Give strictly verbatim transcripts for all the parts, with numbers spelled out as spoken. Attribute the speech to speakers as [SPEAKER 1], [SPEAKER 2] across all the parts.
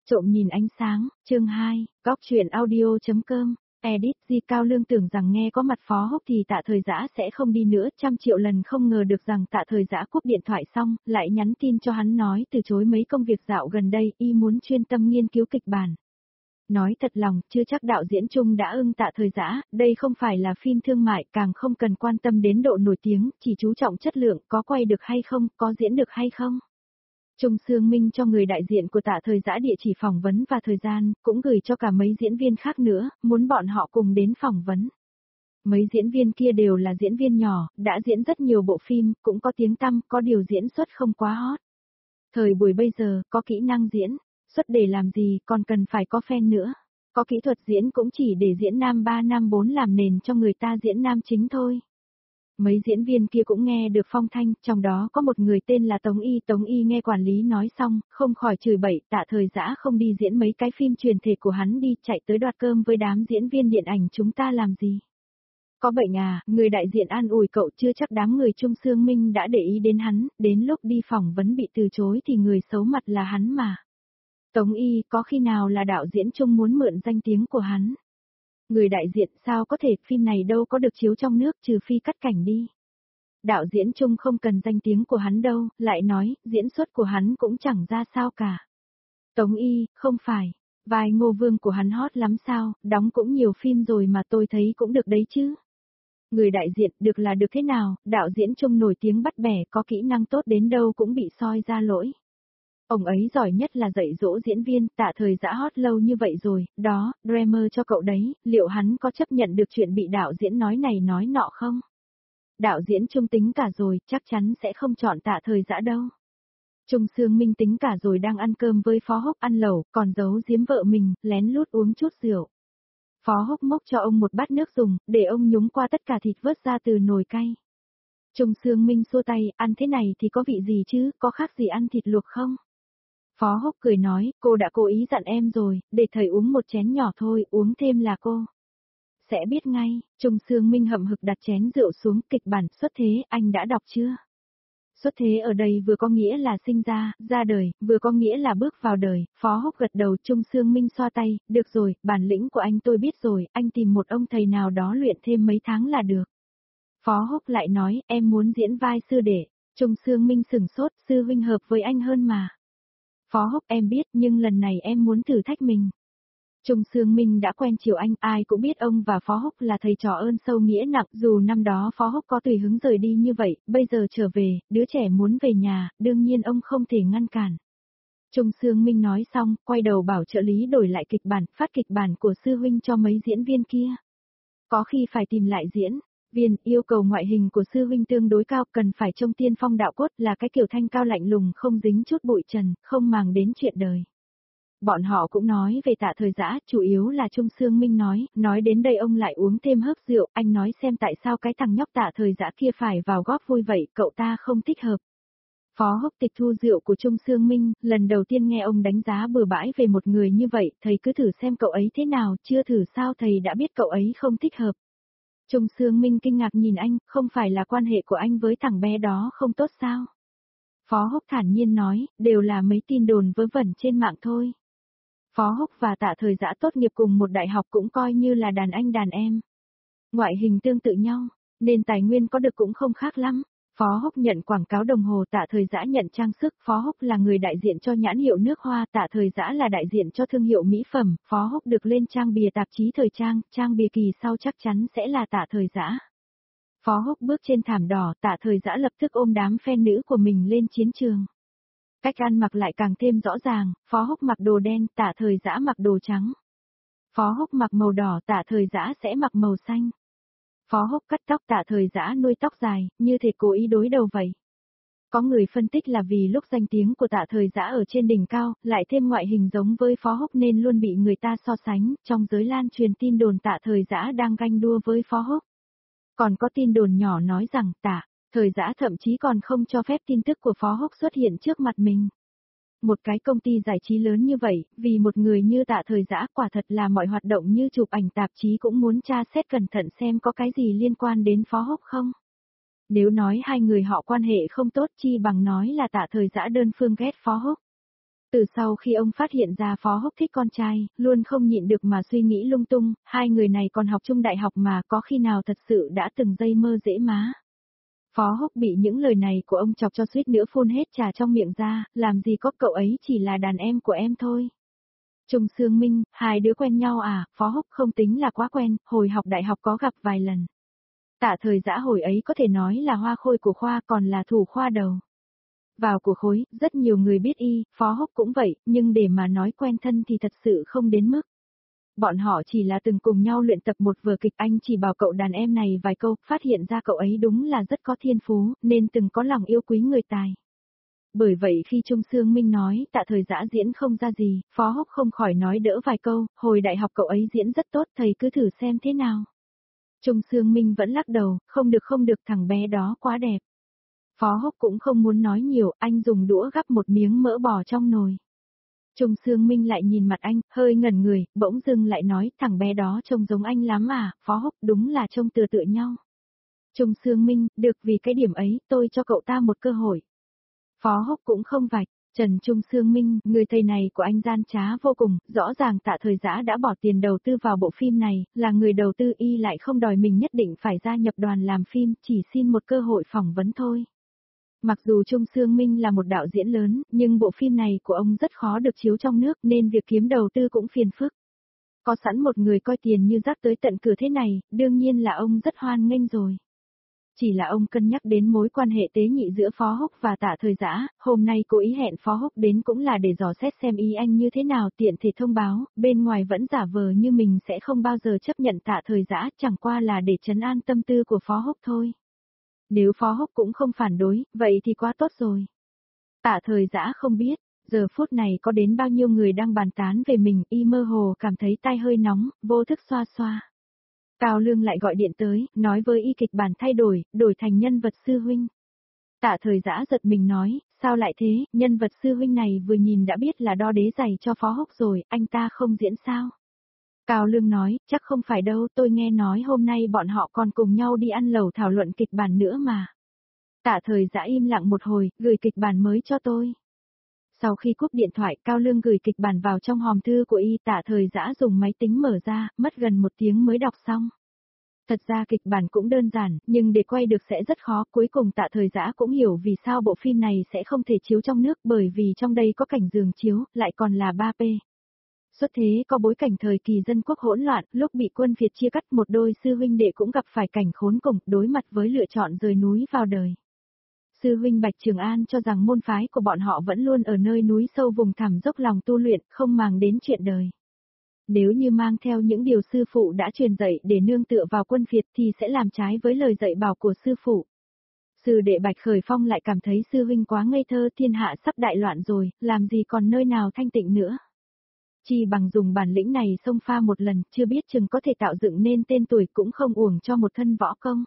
[SPEAKER 1] Trộm nhìn ánh sáng, chương hai, góc truyện audio.com, edit Di Cao Lương tưởng rằng nghe có mặt Phó Húc thì Tạ Thời Dã sẽ không đi nữa, trăm triệu lần không ngờ được rằng Tạ Thời Dã cúp điện thoại xong, lại nhắn tin cho hắn nói từ chối mấy công việc dạo gần đây, y muốn chuyên tâm nghiên cứu kịch bản. Nói thật lòng, chưa chắc đạo diễn chung đã ưng Tạ Thời Dã, đây không phải là phim thương mại, càng không cần quan tâm đến độ nổi tiếng, chỉ chú trọng chất lượng, có quay được hay không, có diễn được hay không. Trung Sương Minh cho người đại diện của Tạ Thời Dã địa chỉ phỏng vấn và thời gian, cũng gửi cho cả mấy diễn viên khác nữa, muốn bọn họ cùng đến phỏng vấn. Mấy diễn viên kia đều là diễn viên nhỏ, đã diễn rất nhiều bộ phim, cũng có tiếng tăm, có điều diễn xuất không quá hot. Thời buổi bây giờ, có kỹ năng diễn, xuất để làm gì, còn cần phải có fan nữa. Có kỹ thuật diễn cũng chỉ để diễn nam ba nam bốn làm nền cho người ta diễn nam chính thôi. Mấy diễn viên kia cũng nghe được phong thanh, trong đó có một người tên là Tống Y. Tống Y nghe quản lý nói xong, không khỏi chửi bậy, Tạ Thời Dã không đi diễn mấy cái phim truyền thể của hắn đi, chạy tới đoạt cơm với đám diễn viên điện ảnh chúng ta làm gì. Có bệnh à, người đại diện an ủi cậu, chưa chắc đám người Trung Sương Minh đã để ý đến hắn, đến lúc đi phỏng vấn bị từ chối thì người xấu mặt là hắn mà. Tống Y, có khi nào là đạo diễn Trung muốn mượn danh tiếng của hắn? Người đại diện, sao có thể, phim này đâu có được chiếu trong nước trừ phi cắt cảnh đi. Đạo diễn Trung không cần danh tiếng của hắn đâu, lại nói, diễn xuất của hắn cũng chẳng ra sao cả. Tống Y, không phải, vai Ngô Vương của hắn hot lắm sao, đóng cũng nhiều phim rồi mà tôi thấy cũng được đấy chứ. Người đại diện, được là được thế nào, đạo diễn Trung nổi tiếng bắt bẻ, có kỹ năng tốt đến đâu cũng bị soi ra lỗi. Ông ấy giỏi nhất là dạy dỗ diễn viên, Tạ Thời Dã hot lâu như vậy rồi, đó, Dreamer cho cậu đấy, liệu hắn có chấp nhận được chuyện bị đạo diễn nói này nói nọ không? Đạo diễn Trung tính cả rồi, chắc chắn sẽ không chọn Tạ Thời Dã đâu. Trung Sương Minh tính cả rồi, đang ăn cơm với Phó Húc ăn lẩu, còn giấu giếm vợ mình, lén lút uống chút rượu. Phó Húc mốc cho ông một bát nước dùng, để ông nhúng qua tất cả thịt vớt ra từ nồi cay. Trung Sương Minh xua tay, ăn thế này thì có vị gì chứ, có khác gì ăn thịt luộc không? Phó Húc cười nói, cô đã cố ý dặn em rồi, để thầy uống một chén nhỏ thôi, uống thêm là cô sẽ biết ngay. Trung Sương Minh hậm hực đặt chén rượu xuống, kịch bản xuất thế, anh đã đọc chưa? Xuất thế ở đây vừa có nghĩa là sinh ra, ra đời, vừa có nghĩa là bước vào đời. Phó Húc gật đầu, Trung Sương Minh xoa tay, được rồi, bản lĩnh của anh tôi biết rồi, anh tìm một ông thầy nào đó luyện thêm mấy tháng là được. Phó Húc lại nói, em muốn diễn vai sư đệ. Trung Sương Minh sửng sốt, sư huynh hợp với anh hơn mà. Phó Húc, em biết, nhưng lần này em muốn thử thách mình. Trung Sương Minh đã quen chiều anh, ai cũng biết ông và Phó Húc là thầy trò ơn sâu nghĩa nặng, dù năm đó Phó Húc có tùy hứng rời đi như vậy, bây giờ trở về, đứa trẻ muốn về nhà, đương nhiên ông không thể ngăn cản. Trung Sương Minh nói xong, quay đầu bảo trợ lý đổi lại kịch bản, phát kịch bản của sư huynh cho mấy diễn viên kia. Có khi phải tìm lại diễn viên, yêu cầu ngoại hình của sư huynh tương đối cao, cần phải trông tiên phong đạo cốt, là cái kiểu thanh cao lạnh lùng, không dính chút bụi trần, không màng đến chuyện đời. Bọn họ cũng nói về Tạ Thời Dã, chủ yếu là Trung Sương Minh nói, nói đến đây ông lại uống thêm hớp rượu, anh nói xem tại sao cái thằng nhóc Tạ Thời Dã kia phải vào góp vui vậy, cậu ta không thích hợp. Phó Húc tịch thu rượu của Trung Sương Minh, lần đầu tiên nghe ông đánh giá bừa bãi về một người như vậy, thầy cứ thử xem cậu ấy thế nào, chưa thử sao thầy đã biết cậu ấy không thích hợp. Trung Sương Minh kinh ngạc nhìn anh, không phải là quan hệ của anh với thằng bé đó không tốt sao? Phó Húc thản nhiên nói, đều là mấy tin đồn vớ vẩn trên mạng thôi. Phó Húc và Tạ Thời Dã tốt nghiệp cùng một đại học cũng coi như là đàn anh đàn em. Ngoại hình tương tự nhau, nên tài nguyên có được cũng không khác lắm. Phó Húc nhận quảng cáo đồng hồ, Tạ Thời Dã nhận trang sức, Phó Húc là người đại diện cho nhãn hiệu nước hoa, Tạ Thời Dã là đại diện cho thương hiệu mỹ phẩm, Phó Húc được lên trang bìa tạp chí thời trang, trang bìa kỳ sau chắc chắn sẽ là Tạ Thời Dã. Phó Húc bước trên thảm đỏ, Tạ Thời Dã lập tức ôm đám fan nữ của mình lên chiến trường. Cách ăn mặc lại càng thêm rõ ràng, Phó Húc mặc đồ đen, Tạ Thời Dã mặc đồ trắng. Phó Húc mặc màu đỏ, Tạ Thời Dã sẽ mặc màu xanh. Phó Húc cắt tóc, Tạ Thời Dã nuôi tóc dài, như thể cố ý đối đầu vậy. Có người phân tích là vì lúc danh tiếng của Tạ Thời Dã ở trên đỉnh cao, lại thêm ngoại hình giống với Phó Húc nên luôn bị người ta so sánh, trong giới lan truyền tin đồn Tạ Thời Dã đang ganh đua với Phó Húc. Còn có tin đồn nhỏ nói rằng Tạ Thời Dã thậm chí còn không cho phép tin tức của Phó Húc xuất hiện trước mặt mình. Một cái công ty giải trí lớn như vậy, vì một người như Tạ Thời Dã, quả thật là mọi hoạt động như chụp ảnh tạp chí cũng muốn tra xét cẩn thận xem có cái gì liên quan đến Phó Húc không. Nếu nói hai người họ quan hệ không tốt chi bằng nói là Tạ Thời Dã đơn phương ghét Phó Húc. Từ sau khi ông phát hiện ra Phó Húc thích con trai, luôn không nhịn được mà suy nghĩ lung tung, hai người này còn học chung đại học mà có khi nào thật sự đã từng dây mơ dễ má. Phó Húc bị những lời này của ông chọc cho suýt nữa phun hết trà trong miệng ra, làm gì có, cậu ấy chỉ là đàn em của em thôi. Trung Sương Minh, hai đứa quen nhau à? Phó Húc không tính là quá quen, hồi học đại học có gặp vài lần. Tạ Thời Dã hồi ấy có thể nói là hoa khôi của khoa, còn là thủ khoa đầu. Vào của khối, rất nhiều người biết y, Phó Húc cũng vậy, nhưng để mà nói quen thân thì thật sự không đến mức. Bọn họ chỉ là từng cùng nhau luyện tập một vở kịch, anh chỉ bảo cậu đàn em này vài câu, phát hiện ra cậu ấy đúng là rất có thiên phú, nên từng có lòng yêu quý người tài. Bởi vậy khi Trung Sương Minh nói Tạ Thời Dã diễn không ra gì, Phó Húc không khỏi nói đỡ vài câu, hồi đại học cậu ấy diễn rất tốt, thầy cứ thử xem thế nào. Trung Sương Minh vẫn lắc đầu, không được không được, thằng bé đó quá đẹp. Phó Húc cũng không muốn nói nhiều, anh dùng đũa gắp một miếng mỡ bò trong nồi. Trung Sương Minh lại nhìn mặt anh, hơi ngẩn người, bỗng dưng lại nói, thằng bé đó trông giống anh lắm à? Phó Húc, đúng là trông tựa tựa nhau. Trung Sương Minh, được, vì cái điểm ấy, tôi cho cậu ta một cơ hội. Phó Húc cũng không vạch, Trần Trung Sương Minh, người thầy này của anh gian trá vô cùng, rõ ràng Tạ Thời Dã đã bỏ tiền đầu tư vào bộ phim này, là người đầu tư y lại không đòi mình nhất định phải gia nhập đoàn làm phim, chỉ xin một cơ hội phỏng vấn thôi. Mặc dù Trung Sương Minh là một đạo diễn lớn, nhưng bộ phim này của ông rất khó được chiếu trong nước nên việc kiếm đầu tư cũng phiền phức. Có sẵn một người coi tiền như rác tới tận cửa thế này, đương nhiên là ông rất hoan nghênh rồi. Chỉ là ông cân nhắc đến mối quan hệ tế nhị giữa Phó Húc và Tạ Thời Dã, hôm nay cố ý hẹn Phó Húc đến cũng là để dò xét xem ý anh như thế nào, tiện thể thông báo, bên ngoài vẫn giả vờ như mình sẽ không bao giờ chấp nhận Tạ Thời Dã, chẳng qua là để trấn an tâm tư của Phó Húc thôi. Nếu Phó Húc cũng không phản đối, vậy thì quá tốt rồi. Tạ Thời Dã không biết, giờ phút này có đến bao nhiêu người đang bàn tán về mình, y mơ hồ cảm thấy tai hơi nóng, vô thức xoa xoa. Cao Lương lại gọi điện tới, nói với y kịch bản thay đổi, đổi thành nhân vật sư huynh. Tạ Thời Dã giật mình nói, sao lại thế, nhân vật sư huynh này vừa nhìn đã biết là đo đế giày cho Phó Húc rồi, anh ta không diễn sao? Cao Lương nói, chắc không phải đâu, tôi nghe nói hôm nay bọn họ còn cùng nhau đi ăn lẩu thảo luận kịch bản nữa mà. Tạ Thời Dã im lặng một hồi, gửi kịch bản mới cho tôi. Sau khi cúp điện thoại, Cao Lương gửi kịch bản vào trong hòm thư của y, Tạ Thời Dã dùng máy tính mở ra, mất gần một tiếng mới đọc xong. Thật ra kịch bản cũng đơn giản, nhưng để quay được sẽ rất khó, cuối cùng Tạ Thời Dã cũng hiểu vì sao bộ phim này sẽ không thể chiếu trong nước, bởi vì trong đây có cảnh giường chiếu, lại còn là ba P. Xuất thế có bối cảnh thời kỳ dân quốc hỗn loạn, lúc bị quân Việt chia cắt, một đôi sư huynh đệ cũng gặp phải cảnh khốn cùng, đối mặt với lựa chọn rời núi vào đời. Sư huynh Bạch Trường An cho rằng môn phái của bọn họ vẫn luôn ở nơi núi sâu vùng thẳm dốc lòng tu luyện, không màng đến chuyện đời. Nếu như mang theo những điều sư phụ đã truyền dạy để nương tựa vào quân Việt thì sẽ làm trái với lời dạy bảo của sư phụ. Sư đệ Bạch Khởi Phong lại cảm thấy sư huynh quá ngây thơ, thiên hạ sắp đại loạn rồi, làm gì còn nơi nào thanh tịnh nữa. Chỉ bằng dùng bản lĩnh này xông pha một lần, chưa biết chừng có thể tạo dựng nên tên tuổi, cũng không uổng cho một thân võ công.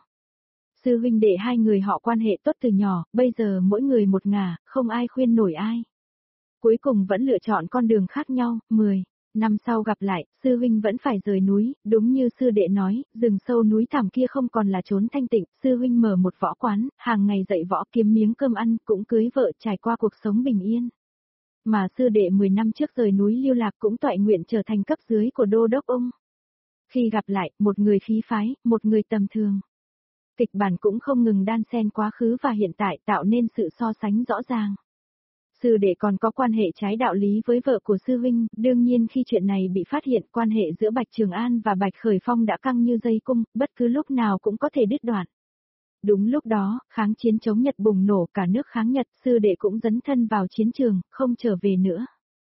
[SPEAKER 1] Sư huynh đệ hai người họ quan hệ tốt từ nhỏ, bây giờ mỗi người một ngả, không ai khuyên nổi ai. Cuối cùng vẫn lựa chọn con đường khác nhau, mười năm sau gặp lại, sư huynh vẫn phải rời núi, đúng như sư đệ nói, rừng sâu núi thẳm kia không còn là chốn thanh tịnh, sư huynh mở một võ quán, hàng ngày dạy võ kiếm miếng cơm ăn, cũng cưới vợ trải qua cuộc sống bình yên. Mà sư đệ mười năm trước rời núi lưu lạc cũng toại nguyện trở thành cấp dưới của đô đốc ung. Khi gặp lại, một người khí phái, một người tầm thường. Kịch bản cũng không ngừng đan xen quá khứ và hiện tại, tạo nên sự so sánh rõ ràng. Sư đệ còn có quan hệ trái đạo lý với vợ của sư huynh, đương nhiên khi chuyện này bị phát hiện, quan hệ giữa Bạch Trường An và Bạch Khởi Phong đã căng như dây cung, bất cứ lúc nào cũng có thể đứt đoạn. Đúng lúc đó, kháng chiến chống Nhật bùng nổ, cả nước kháng Nhật, sư đệ cũng dấn thân vào chiến trường, không trở về nữa.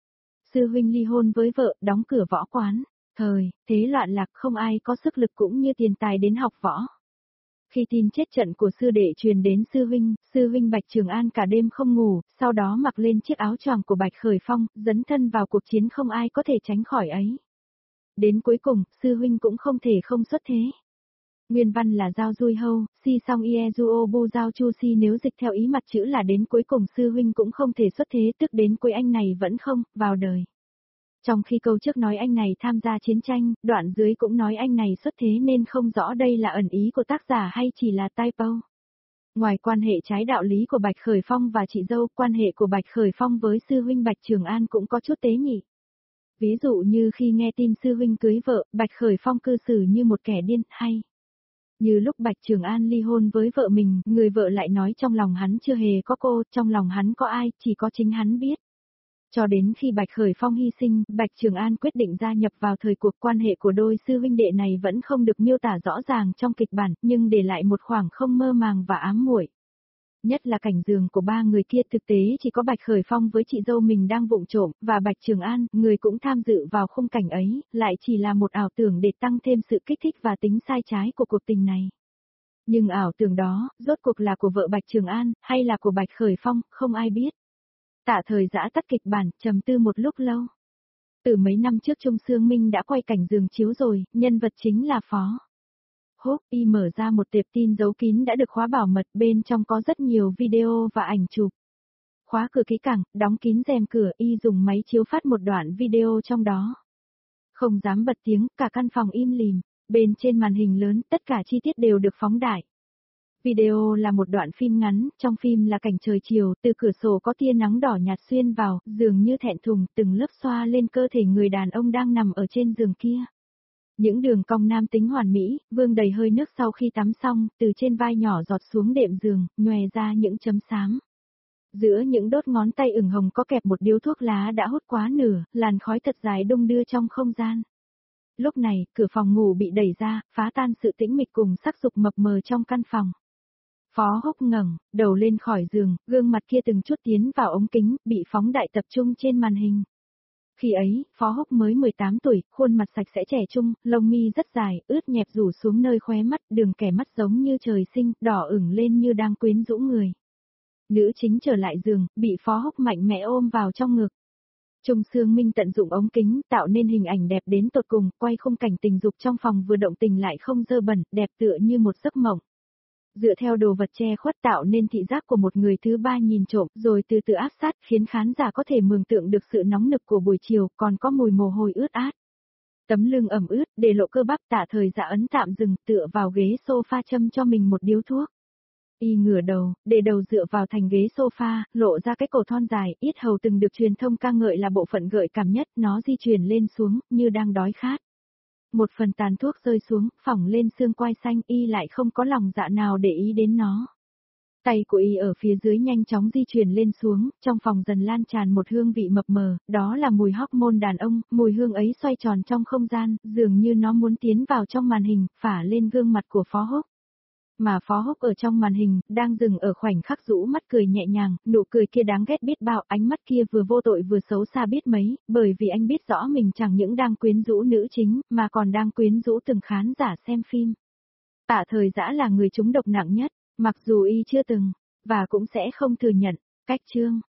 [SPEAKER 1] Sư huynh ly hôn với vợ, đóng cửa võ quán. Thời, thế loạn lạc, không ai có sức lực cũng như tiền tài đến học võ. Khi tin chết trận của sư đệ truyền đến sư huynh, sư huynh Bạch Trường An cả đêm không ngủ, sau đó mặc lên chiếc áo choàng của Bạch Khởi Phong, dấn thân vào cuộc chiến không ai có thể tránh khỏi ấy. Đến cuối cùng, sư huynh cũng không thể không xuất thế. Nguyên văn là Giao Dui Hâu, si song Iezuo Bu Giao Chu Si, nếu dịch theo ý mặt chữ là đến cuối cùng sư huynh cũng không thể xuất thế, tức đến cuối anh này vẫn không, vào đời. Trong khi câu trước nói anh này tham gia chiến tranh, đoạn dưới cũng nói anh này xuất thế nên không rõ đây là ẩn ý của tác giả hay chỉ là typo. Ngoài quan hệ trái đạo lý của Bạch Khởi Phong và chị dâu, quan hệ của Bạch Khởi Phong với sư huynh Bạch Trường An cũng có chút tế nhị. Ví dụ như khi nghe tin sư huynh cưới vợ, Bạch Khởi Phong cư xử như một kẻ điên, hay như lúc Bạch Trường An ly hôn với vợ mình, người vợ lại nói trong lòng hắn chưa hề có cô, trong lòng hắn có ai, chỉ có chính hắn biết. Cho đến khi Bạch Khởi Phong hy sinh, Bạch Trường An quyết định gia nhập vào thời cuộc, quan hệ của đôi sư huynh đệ này vẫn không được miêu tả rõ ràng trong kịch bản, nhưng để lại một khoảng không mơ màng và ám muội. Nhất là cảnh giường của ba người kia, thực tế chỉ có Bạch Khởi Phong với chị dâu mình đang vụng trộm, và Bạch Trường An, người cũng tham dự vào khung cảnh ấy, lại chỉ là một ảo tưởng để tăng thêm sự kích thích và tính sai trái của cuộc tình này. Nhưng ảo tưởng đó, rốt cuộc là của vợ Bạch Trường An, hay là của Bạch Khởi Phong, không ai biết. Tạ Thời Dã tắt kịch bản, trầm tư một lúc lâu. Từ mấy năm trước Trung Sương Minh đã quay cảnh giường chiếu rồi, nhân vật chính là Phó Húc. Y mở ra một tệp tin giấu kín đã được khóa bảo mật, bên trong có rất nhiều video và ảnh chụp. Khóa cửa kỹ càng, đóng kín rèm cửa, Y dùng máy chiếu phát một đoạn video trong đó. Không dám bật tiếng, cả căn phòng im lìm, bên trên màn hình lớn, tất cả chi tiết đều được phóng đại. Video là một đoạn phim ngắn, trong phim là cảnh trời chiều, từ cửa sổ có tia nắng đỏ nhạt xuyên vào, dường như thẹn thùng, từng lớp xoa lên cơ thể người đàn ông đang nằm ở trên giường kia. Những đường cong nam tính hoàn mỹ, vương đầy hơi nước sau khi tắm xong, từ trên vai nhỏ giọt xuống đệm giường, nhòe ra những chấm xám. Giữa những đốt ngón tay ửng hồng có kẹp một điếu thuốc lá đã hút quá nửa, làn khói thật dài đung đưa trong không gian. Lúc này, cửa phòng ngủ bị đẩy ra, phá tan sự tĩnh mịch cùng sắc dục mập mờ trong căn phòng. Phó Húc ngẩng đầu lên khỏi giường, gương mặt kia từng chút tiến vào ống kính, bị phóng đại tập trung trên màn hình. Khi ấy, Phó Húc mới mười tám tuổi, khuôn mặt sạch sẽ trẻ trung, lông mi rất dài, ướt nhẹp rủ xuống nơi khóe mắt, đường kẻ mắt giống như trời sinh, đỏ ửng lên như đang quyến rũ người. Nữ chính trở lại giường, bị Phó Húc mạnh mẽ ôm vào trong ngực. Trung Sương Minh tận dụng ống kính, tạo nên hình ảnh đẹp đến tột cùng, quay khung cảnh tình dục trong phòng vừa động tình lại không dơ bẩn, đẹp tựa như một giấc mộng. Dựa theo đồ vật che khuất tạo nên thị giác của một người thứ ba nhìn trộm, rồi từ từ áp sát, khiến khán giả có thể mường tượng được sự nóng nực của buổi chiều, còn có mùi mồ hôi ướt át. Tấm lưng ẩm ướt, để lộ cơ bắp. Tạ Thời Dã ấn tạm dừng, tựa vào ghế sofa châm cho mình một điếu thuốc. Y ngửa đầu, để đầu dựa vào thành ghế sofa, lộ ra cái cổ thon dài, yết hầu từng được truyền thông ca ngợi là bộ phận gợi cảm nhất, nó di chuyển lên xuống, như đang đói khát. Một phần tàn thuốc rơi xuống, phỏng lên xương quai xanh, Y lại không có lòng dạ nào để ý đến nó. Tay của Y ở phía dưới nhanh chóng di chuyển lên xuống, trong phòng dần lan tràn một hương vị mập mờ, đó là mùi hormone đàn ông, mùi hương ấy xoay tròn trong không gian, dường như nó muốn tiến vào trong màn hình, phả lên gương mặt của Phó Húc. Mà Phó Húc ở trong màn hình, đang dừng ở khoảnh khắc rũ mắt cười nhẹ nhàng, nụ cười kia đáng ghét biết bao, ánh mắt kia vừa vô tội vừa xấu xa biết mấy, bởi vì anh biết rõ mình chẳng những đang quyến rũ nữ chính, mà còn đang quyến rũ từng khán giả xem phim. Tạ Thời Dã là người trúng độc nặng nhất, mặc dù Y chưa từng, và cũng sẽ không thừa nhận. Cách chương